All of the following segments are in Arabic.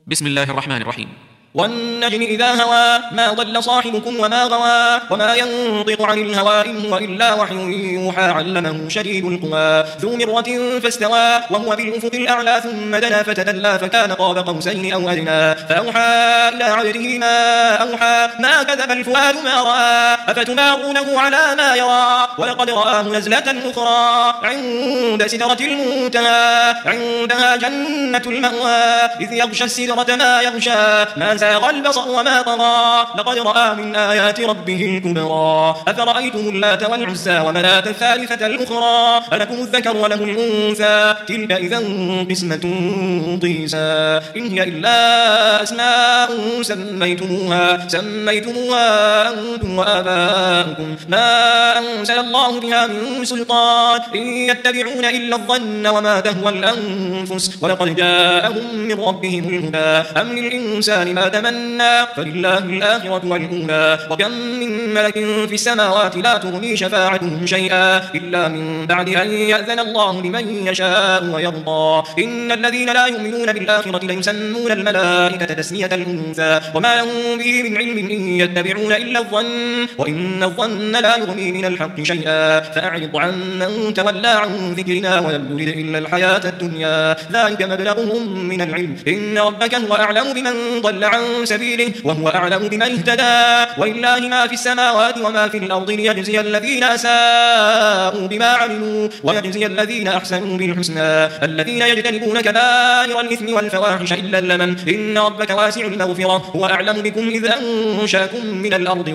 بسم الله الرحمن الرحيم. والنجم إذا هوى ما ضل صاحبكم وما غوى وما ينطق عن الهوى إن هو إلا وحي يوحى علمه شديد القوى ذو مرة فاستوى وهو بالأفق الأعلى ثم دنا فتدلى فكان قاب قوسين أو أدنى فأوحى إلى عبده ما أوحى ما كذب الفؤاد ما رأى أفتمارونه على ما يرى ولقد رآه نزلة أخرى عند سدرة المنتهى عندها جنة المأوى إذ يغشى السدرة ما يغشى ما زاغ البصر وما طغى لقد رأى من آيات ربه الكبرى أفرأيتم اللات والعزى ومناة الثالثة الأخرى ألكم الذكر وله الأنثى تلك إذا قسمة ضيزى إن هي إلا أسماء سميتموها أنتم وآباؤكم ما أنزل الله بها من سلطان إن يتبعون إلا الظن وما تهوى الأنفس ولقد جاءهم من ربهم الهدى أم للإنسان ما تمنى فلله الآخرة والأولى وكم من ملك في السماوات لا تغني شفاعتهم شيئا إلا من بعد أن يأذن الله لمن يشاء ويرضى إن الذين لا يؤمنون بالآخرة ليسمون الملائكة تسمية الأنثى وما لهم به من علم إن يتبعون إلا الظن وإن الظن لا يغني من الحق شيئا فأعرض عن من تولى عن ذكرنا ولم يرد إلا الحياة الدنيا ذلك مبلغهم من العلم إن ربك هو أعلم بمن ضل عن سبيله وهو أعلم بمن اهتدى ولله ما في السماوات وما في الأرض ليجزي الذين أساءوا بما عملوا ويجزي الذين أحسنوا بالحسنى الذين يجتنبون كبائر الإثم والفواحش إلا اللمم إن ربك واسع المغفرة هو أعلم بكم إذ أنشاكم من الأرض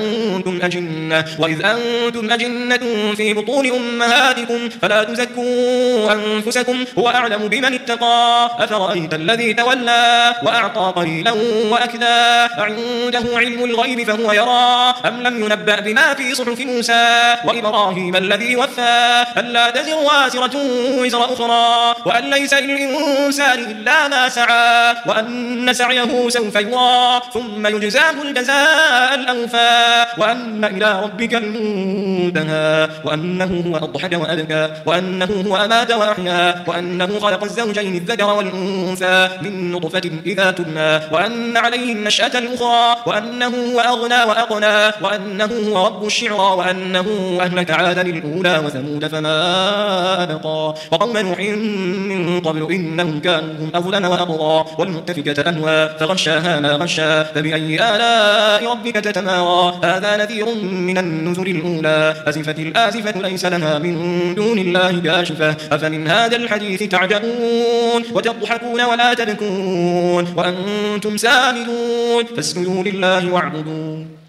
وإذ أنتم أجنة في بطون أمهاتكم فلا تزكوا أنفسكم هو أعلم بمن اتقى أفرأيت الذي تولى وأعطى قليلا وأكدى عنده علم الغيب فهو يرى أم لم ينبأ بما في صحف موسى وإبراهيم الذي وفى ألا تزر وازرة وزر أخرى وأن ليس للإنسان إلا ما سعى وأن سعيه سوف يرى ثم يجزاه الجزاء الأوفى وأن إلى ربك المنتهى وأنه هو أضحك وأبكى وأنه هو أمات وأحيا وأنه خلق الزوجين الذكر والأنثى من نطفة إذا تمنى وأن عليه النشأة الأخرى وأنه هو أغنى وأقنى وأنه هو رب الشعرى وأنه أهلك عادا الأولى وثمود فما أبقى وقوم نوح من قبل إنهم كانوا هم أظلم وأطغى والمؤتفكة أهوى فغشاها ما غشى فبأي آلاء ربك تتمارى هذا نذير من النذر الأولى أزفت الآزفة ليس لها من دون الله كاشفة أفمن هذا الحديث تعجبون وتضحكون ولا تبكون وأنتم سامدون فاسجدوا لله واعبدوا